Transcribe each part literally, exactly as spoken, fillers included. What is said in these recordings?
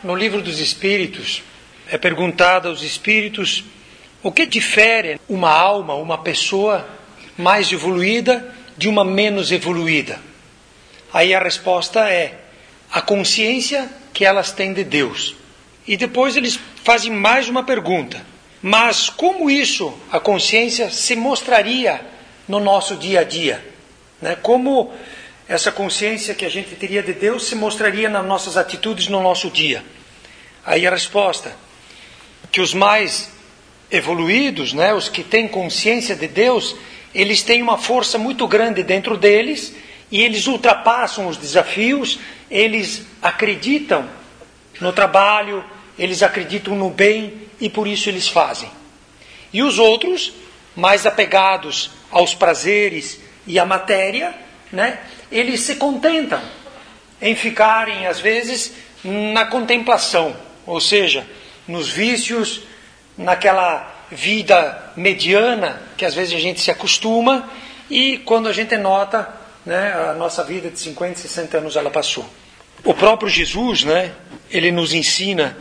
No livro dos Espíritos, é perguntado aos Espíritos o que difere uma alma, uma pessoa mais evoluída de uma menos evoluída. Aí a resposta é a consciência que elas têm de Deus. E depois eles fazem mais uma pergunta. Mas como isso, a consciência, se mostraria no nosso dia a dia? Né? Como essa consciência que a gente teria de Deus se mostraria nas nossas atitudes no nosso dia? Aí a resposta, que os mais evoluídos, né, os que têm consciência de Deus, eles têm uma força muito grande dentro deles e eles ultrapassam os desafios, eles acreditam no trabalho, eles acreditam no bem e por isso eles fazem. E os outros, mais apegados aos prazeres e à matéria, né, eles se contentam em ficarem, às vezes, na contemplação, ou seja, nos vícios, naquela vida mediana que às vezes a gente se acostuma e quando a gente nota, né, a nossa vida de cinquenta, sessenta anos ela passou. O próprio Jesus, né, ele nos ensina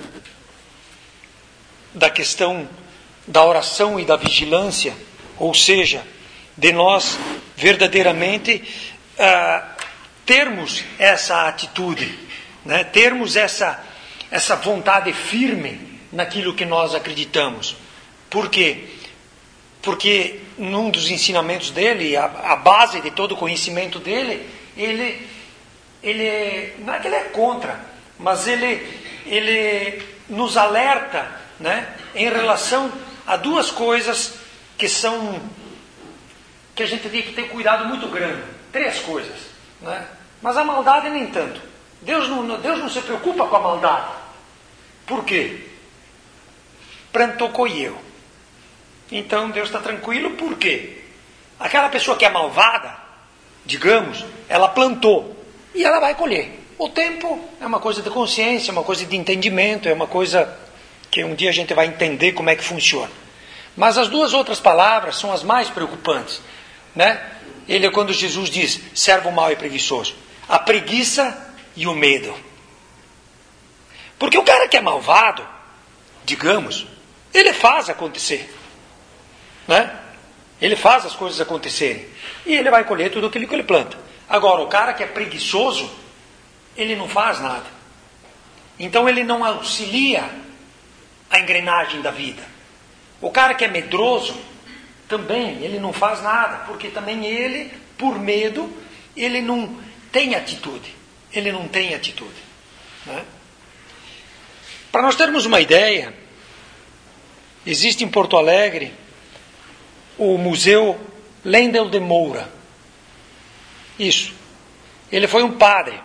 da questão da oração e da vigilância, ou seja, de nós verdadeiramente uh, termos essa atitude, né, termos essa, essa vontade firme naquilo que nós acreditamos. Por quê? Porque num dos ensinamentos dele, a, a base de todo o conhecimento dele, ele, ele não é que ele é contra, mas ele, ele nos alerta, né, em relação a duas coisas que são, que a gente tem que ter cuidado muito grande. Três coisas, né? Mas a maldade nem tanto. Deus não, Deus não se preocupa com a maldade. Por quê? Plantou colheu. Então Deus está tranquilo, por quê? Aquela pessoa que é malvada, digamos, ela plantou e ela vai colher. O tempo é uma coisa de consciência, é uma coisa de entendimento, é uma coisa que um dia a gente vai entender como é que funciona. Mas as duas outras palavras são as mais preocupantes, né? Ele é quando Jesus diz, servo mau e preguiçoso. A preguiça e o medo. Porque o cara que é malvado, digamos, ele faz acontecer, né? Ele faz as coisas acontecerem. E ele vai colher tudo aquilo que ele planta. Agora, o cara que é preguiçoso, ele não faz nada. Então ele não auxilia a engrenagem da vida. O cara que é medroso, também, ele não faz nada. Porque também ele, por medo, ele não tem atitude. Ele não tem atitude, né? Para nós termos uma ideia, existe em Porto Alegre o Museu Lendel de Moura. Isso. Ele foi um padre.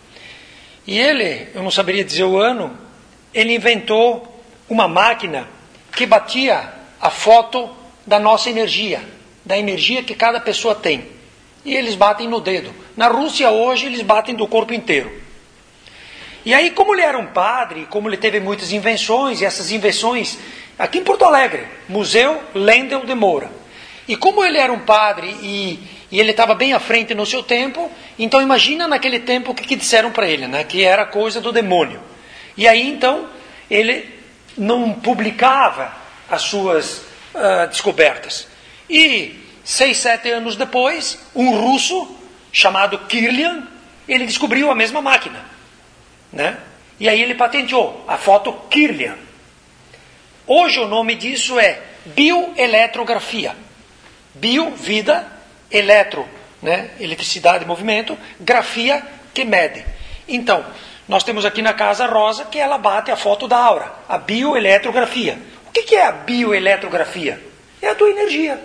E ele, eu não saberia dizer o ano, ele inventou uma máquina que batia a foto da nossa energia, da energia que cada pessoa tem. E eles batem no dedo. Na Rússia hoje eles batem do corpo inteiro. E aí, como ele era um padre, como ele teve muitas invenções, e essas invenções, aqui em Porto Alegre, Museu Lendel de Moura. E como ele era um padre e, e ele estava bem à frente no seu tempo, então imagina naquele tempo o que, que disseram para ele, né? Que era coisa do demônio. E aí então, ele não publicava as suas uh, descobertas. E seis, sete anos depois, um russo chamado Kirlian, ele descobriu a mesma máquina, né? E aí ele patenteou a foto Kirlian. Hoje o nome disso é bioeletrografia. Bio, vida, eletro, né? Eletricidade, movimento, grafia, que mede. Então, nós temos aqui na casa a Rosa, que ela bate a foto da aura, a bioeletrografia. O que, que é a bioeletrografia? É a tua energia.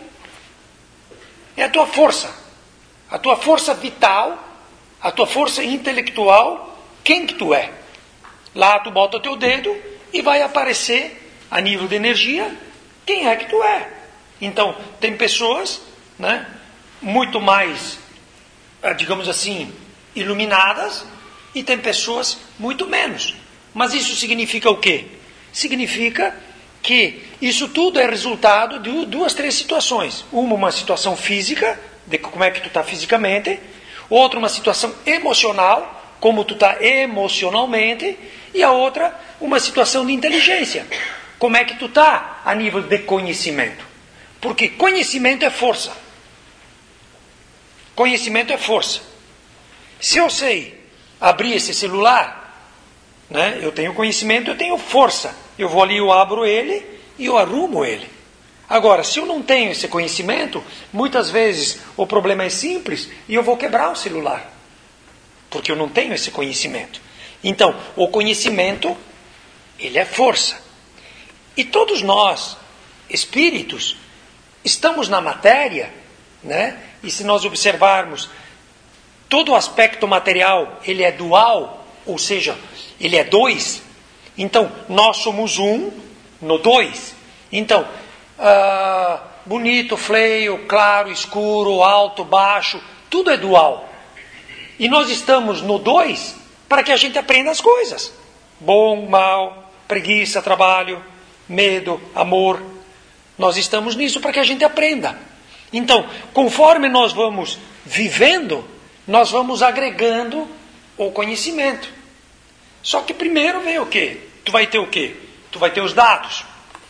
É a tua força. A tua força vital, a tua força intelectual, quem que tu é? Lá tu bota o teu dedo e vai aparecer, a nível de energia, quem é que tu é. Então, tem pessoas, né, muito mais, digamos assim, iluminadas, e tem pessoas muito menos. Mas isso significa o quê? Significa que isso tudo é resultado de duas, três situações. Uma, uma situação física, de como é que tu está fisicamente. Outra, uma situação emocional, como tu está emocionalmente, e a outra, uma situação de inteligência. Como é que tu está a nível de conhecimento? Porque conhecimento é força. Conhecimento é força. Se eu sei abrir esse celular, né, eu tenho conhecimento, eu tenho força. Eu vou ali, eu abro ele e eu arrumo ele. Agora, se eu não tenho esse conhecimento, muitas vezes o problema é simples e eu vou quebrar o celular. Porque eu não tenho esse conhecimento. Então, o conhecimento, ele é força. E todos nós, espíritos, estamos na matéria, né? E se nós observarmos, todo o aspecto material, ele é dual, ou seja, ele é dois. Então, nós somos um no dois. Então, ah, bonito, feio, claro, escuro, alto, baixo, tudo é dual. E nós estamos no dois para que a gente aprenda as coisas. Bom, mal, preguiça, trabalho, medo, amor. Nós estamos nisso para que a gente aprenda. Então, conforme nós vamos vivendo, nós vamos agregando o conhecimento. Só que primeiro vem o quê? Tu vai ter o quê? Tu vai ter os dados.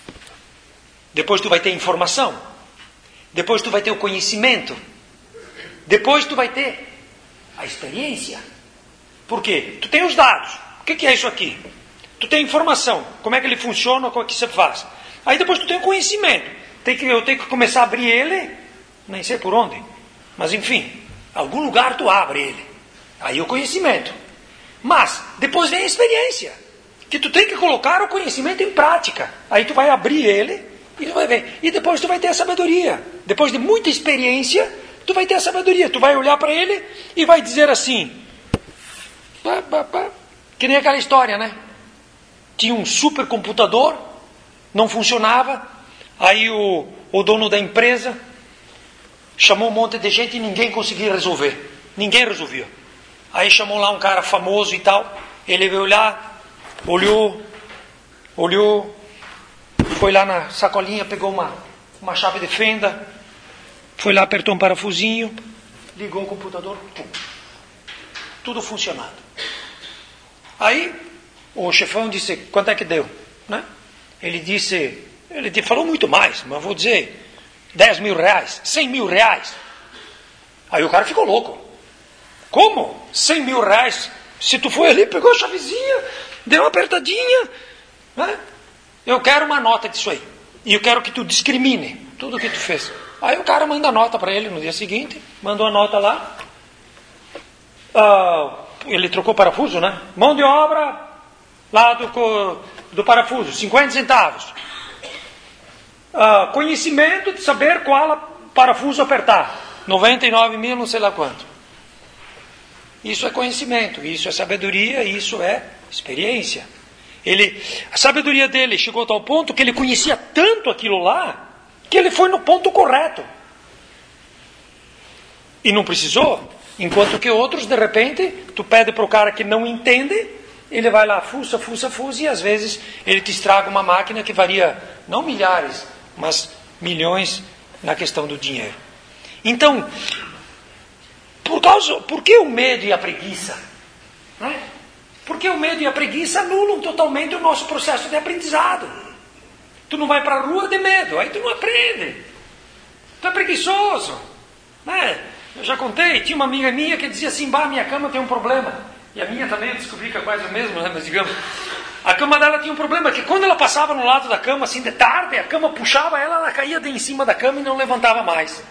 Depois tu vai ter informação. Depois tu vai ter o conhecimento. Depois tu vai ter a experiência. Por quê? Tu tem os dados. O que é isso aqui? Tu tem informação. Como é que ele funciona, como é que você faz. Aí depois tu tem o conhecimento. Tem que, eu tenho que começar a abrir ele, nem sei por onde. Mas enfim, algum lugar tu abre ele. Aí o conhecimento. Mas depois vem a experiência. Que tu tem que colocar o conhecimento em prática. Aí tu vai abrir ele e tu vai ver. E depois tu vai ter a sabedoria. Depois de muita experiência, tu vai ter a sabedoria. Tu vai olhar para ele e vai dizer assim. Pá, pá, pá. Que nem aquela história, né? Tinha um supercomputador, não funcionava. Aí o, o dono da empresa chamou um monte de gente e ninguém conseguia resolver. Ninguém resolvia. Aí chamou lá um cara famoso e tal. Ele veio olhar, olhou, olhou, foi lá na sacolinha, pegou uma, uma chave de fenda, foi lá, apertou um parafusinho, ligou o computador, pum, tudo funcionando. Aí o chefão disse, quanto é que deu? Né? Ele disse, ele te falou muito mais, mas vou dizer, dez mil reais, cem mil reais. Aí o cara ficou louco. Como? cem mil reais? Se tu foi ali, pegou a chavezinha, deu uma apertadinha, né? Eu quero uma nota disso aí. E eu quero que tu discrimine tudo o que tu fez. Aí o cara manda a nota para ele no dia seguinte, mandou a nota lá. Uh, ele trocou o parafuso, né? Mão de obra lá do, do parafuso, cinquenta centavos. Uh, conhecimento de saber qual parafuso apertar. noventa e nove mil, não sei lá quanto. Isso é conhecimento, isso é sabedoria, isso é experiência. Ele, a sabedoria dele chegou a tal ponto que ele conhecia tanto aquilo lá, que ele foi no ponto correto. E não precisou. Enquanto que outros, de repente, tu pede para o cara que não entende, ele vai lá, fuça, fuça, fuça, e às vezes ele te estraga uma máquina que varia, não milhares, mas milhões na questão do dinheiro. Então, por, causa, por que o medo e a preguiça? Né? Porque o medo e a preguiça anulam totalmente o nosso processo de aprendizado. Tu não vai para a rua de medo, aí tu não aprende. Tu é preguiçoso. Né? Eu já contei, tinha uma amiga minha que dizia assim, bah, minha cama tem um problema. E a minha também, eu descobri que é quase o mesmo, né? Mas digamos, a cama dela tinha um problema, que quando ela passava no lado da cama, assim, de tarde, a cama puxava ela, ela caía de em cima da cama e não levantava mais.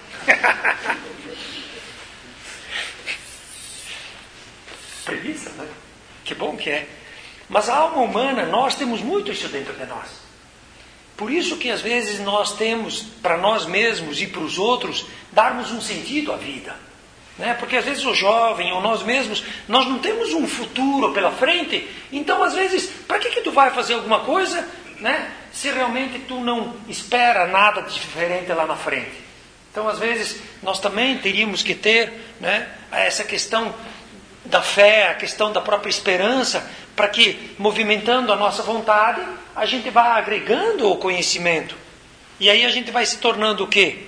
Preguiça, né? Que bom que é. Mas a alma humana, nós temos muito isso dentro de nós. Por isso que às vezes nós temos, para nós mesmos e para os outros, darmos um sentido à vida. Né? Porque às vezes o jovem ou nós mesmos, nós não temos um futuro pela frente. Então às vezes, para que, que tu vai fazer alguma coisa, né? Se realmente tu não espera nada diferente lá na frente? Então às vezes nós também teríamos que ter, né, essa questão da fé, a questão da própria esperança, para que, movimentando a nossa vontade, a gente vá agregando o conhecimento. E aí a gente vai se tornando o quê?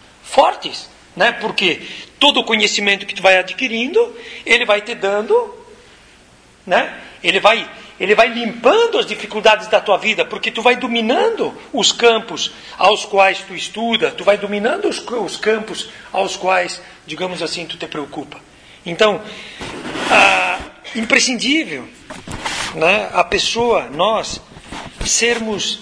Fortes, né? Porque todo o conhecimento que tu vai adquirindo, ele vai te dando né? Ele vai, ele vai limpando as dificuldades da tua vida, porque tu vai dominando os campos aos quais tu estuda, tu vai dominando os, os campos aos quais, digamos assim, tu te preocupa. Então, ah, imprescindível, né, a pessoa, nós, sermos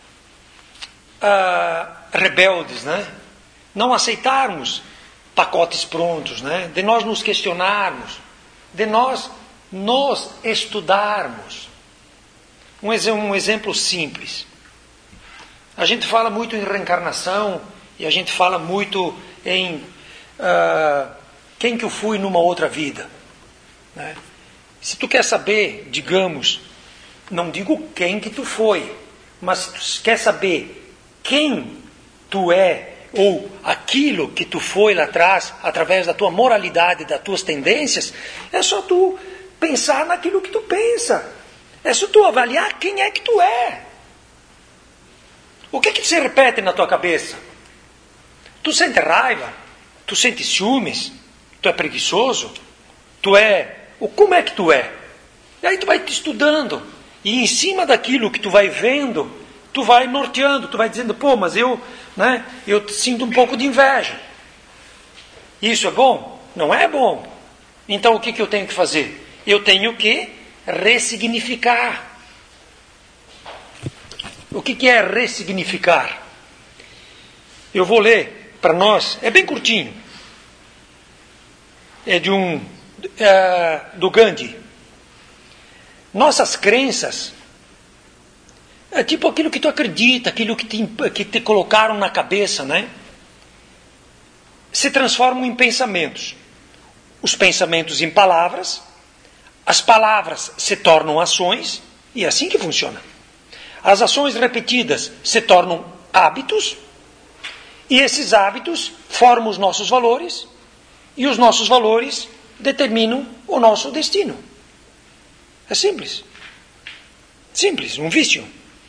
ah, rebeldes, né? Não aceitarmos pacotes prontos, né? De nós nos questionarmos, de nós nos estudarmos. Um, ex- um exemplo simples. A gente fala muito em reencarnação e a gente fala muito em ah, quem que eu fui numa outra vida, né? Se tu quer saber, digamos, não digo quem que tu foi, mas tu quer saber quem tu é, ou aquilo que tu foi lá atrás, através da tua moralidade, das tuas tendências, é só tu pensar naquilo que tu pensa. É só tu avaliar quem é que tu é. O que que se repete na tua cabeça? Tu sente raiva? Tu sente ciúmes? Tu é preguiçoso? Tu é... Ou como é que tu é? E aí tu vai te estudando. E em cima daquilo que tu vai vendo, tu vai norteando, tu vai dizendo, pô, mas eu, né, eu sinto um pouco de inveja. Isso é bom? Não é bom. Então o que que eu tenho que fazer? Eu tenho que ressignificar. O que que é ressignificar? Eu vou ler para nós, é bem curtinho. É de um, é, do Gandhi. Nossas crenças é tipo aquilo que tu acredita, aquilo que te, que te colocaram na cabeça, né? Se transformam em pensamentos. Os pensamentos em palavras, as palavras se tornam ações, e é assim que funciona. As ações repetidas se tornam hábitos, e esses hábitos formam os nossos valores, e os nossos valores determinam o nosso destino. É simples. Simples, um vício.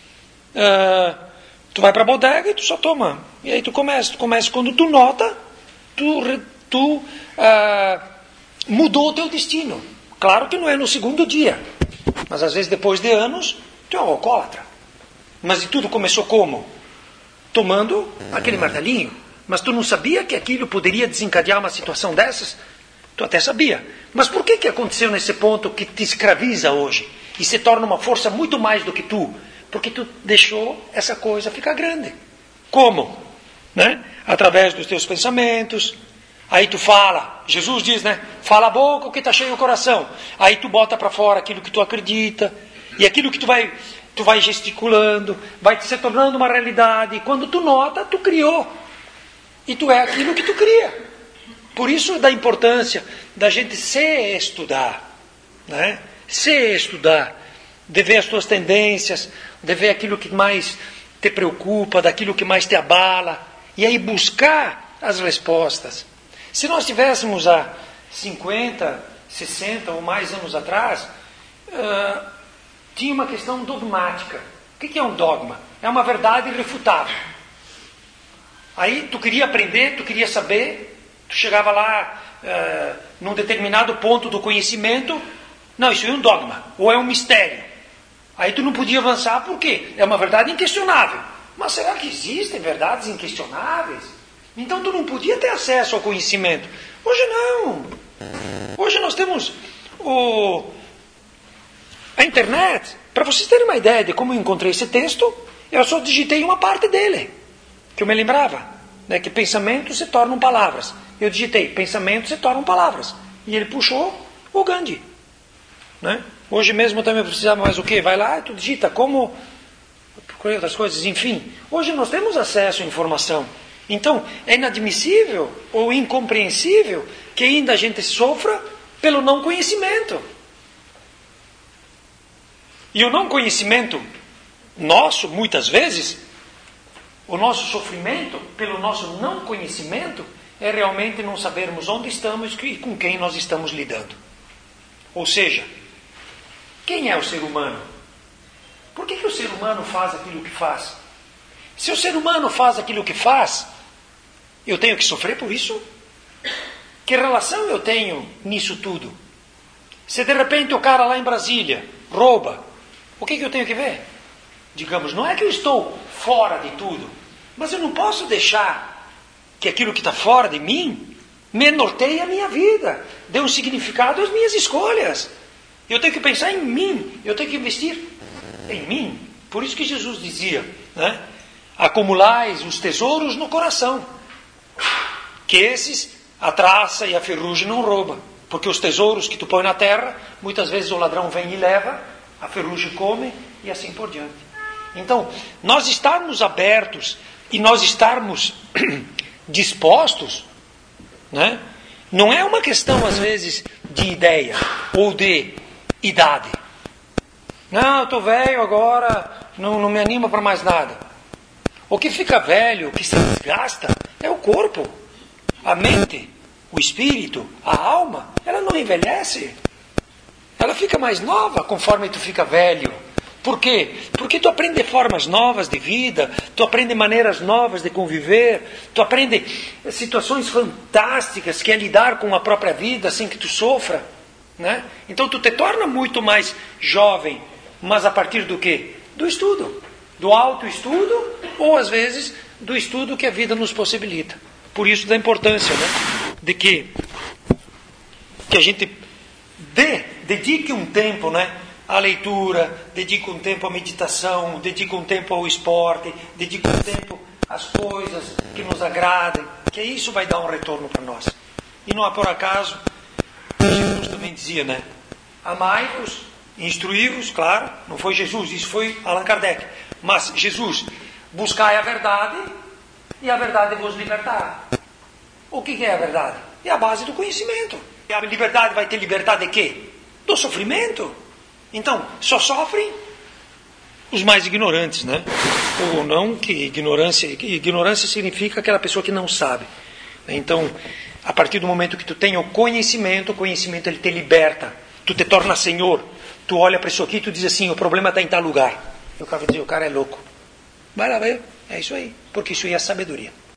Uh, tu vai para a bodega e tu só toma. E aí tu começa. Tu começa quando tu nota, tu, tu uh, mudou o teu destino. Claro que não é no segundo dia. Mas às vezes depois de anos, tu é um alcoólatra. Mas e tudo começou como? Tomando aquele martelinho. Mas tu não sabia que aquilo poderia desencadear uma situação dessas? Tu até sabia. Mas por que que aconteceu nesse ponto que te escraviza hoje? E se torna uma força muito mais do que tu? Porque tu deixou essa coisa ficar grande. Como? Né? Através dos teus pensamentos. Aí tu fala, Jesus diz, né? Fala a boca o que está cheio o coração. Aí tu bota para fora aquilo que tu acredita. E aquilo que tu vai, tu vai gesticulando, vai se tornando uma realidade. E quando tu nota, tu criou. E tu é aquilo que tu cria. Por isso da importância da gente se estudar, né? Se estudar, de ver as tuas tendências, de ver aquilo que mais te preocupa, daquilo que mais te abala, e aí buscar as respostas. Se nós tivéssemos há cinquenta, sessenta ou mais anos atrás, uh, tinha uma questão dogmática. O que é um dogma? É uma verdade irrefutável. Aí tu queria aprender, tu queria saber, tu chegava lá uh, num determinado ponto do conhecimento, não, isso é um dogma, ou é um mistério. Aí tu não podia avançar, por quê? É uma verdade inquestionável. Mas será que existem verdades inquestionáveis? Então tu não podia ter acesso ao conhecimento. Hoje não. Hoje nós temos o, a internet. Para vocês terem uma ideia de como eu encontrei esse texto, eu só digitei uma parte dele, que eu me lembrava, né, que pensamentos se tornam palavras. Eu digitei, pensamentos se tornam palavras. E ele puxou o Gandhi. Né? Hoje mesmo também precisava mais o quê? Vai lá e tu digita como... Procurei outras coisas, enfim. Hoje nós temos acesso à informação. Então, é inadmissível ou incompreensível que ainda a gente sofra pelo não conhecimento. E o não conhecimento nosso, muitas vezes, o nosso sofrimento pelo nosso não conhecimento é realmente não sabermos onde estamos e com quem nós estamos lidando. Ou seja, quem é o ser humano? Por que que o ser humano faz aquilo que faz? Se o ser humano faz aquilo que faz, eu tenho que sofrer por isso? Que relação eu tenho nisso tudo? Se de repente o cara lá em Brasília rouba, o que, que eu tenho que ver? Digamos, não é que eu estou fora de tudo, mas eu não posso deixar que aquilo que está fora de mim me norteie a minha vida, dê um significado às minhas escolhas. Eu tenho que pensar em mim, eu tenho que investir em mim. Por isso que Jesus dizia, né? Acumulais os tesouros no coração, que esses a traça e a ferrugem não roubam. Porque os tesouros que tu põe na terra, muitas vezes o ladrão vem e leva, a ferrugem come e assim por diante. Então, nós estarmos abertos e nós estarmos dispostos, né? Não é uma questão, às vezes, de ideia ou de idade. Não, eu estou velho agora, não, não me anima para mais nada. O que fica velho, o que se desgasta, é o corpo, a mente, o espírito, a alma. Ela não envelhece. Ela fica mais nova conforme tu fica velho. Por quê? Porque tu aprende formas novas de vida, tu aprende maneiras novas de conviver, tu aprende situações fantásticas que é lidar com a própria vida sem que tu sofra, né? Então tu te torna muito mais jovem, mas a partir do quê? Do estudo, do autoestudo ou às vezes do estudo que a vida nos possibilita. Por isso da importância, né? De que, que a gente dê, dedique um tempo, né? A leitura, dedica um tempo à meditação, dedica um tempo ao esporte, dedica um tempo às coisas que nos agradem, que isso vai dar um retorno para nós. E não é por acaso, Jesus também dizia, né? Amai-vos, instruí-vos, claro, não foi Jesus, isso foi Allan Kardec. Mas Jesus, buscai a verdade e a verdade vos libertará. O que é a verdade? É a base do conhecimento. E a liberdade vai ter liberdade de quê? Do sofrimento. Então, só sofrem os mais ignorantes, né? Ou não, que ignorância, ignorância significa aquela pessoa que não sabe. Então, a partir do momento que tu tem o conhecimento, o conhecimento ele te liberta. Tu te torna senhor. Tu olha para isso aqui e tu diz assim, o problema está em tal lugar. E o cara vai dizer, o cara é louco. Vai lá ver, é isso aí. Porque isso aí é sabedoria.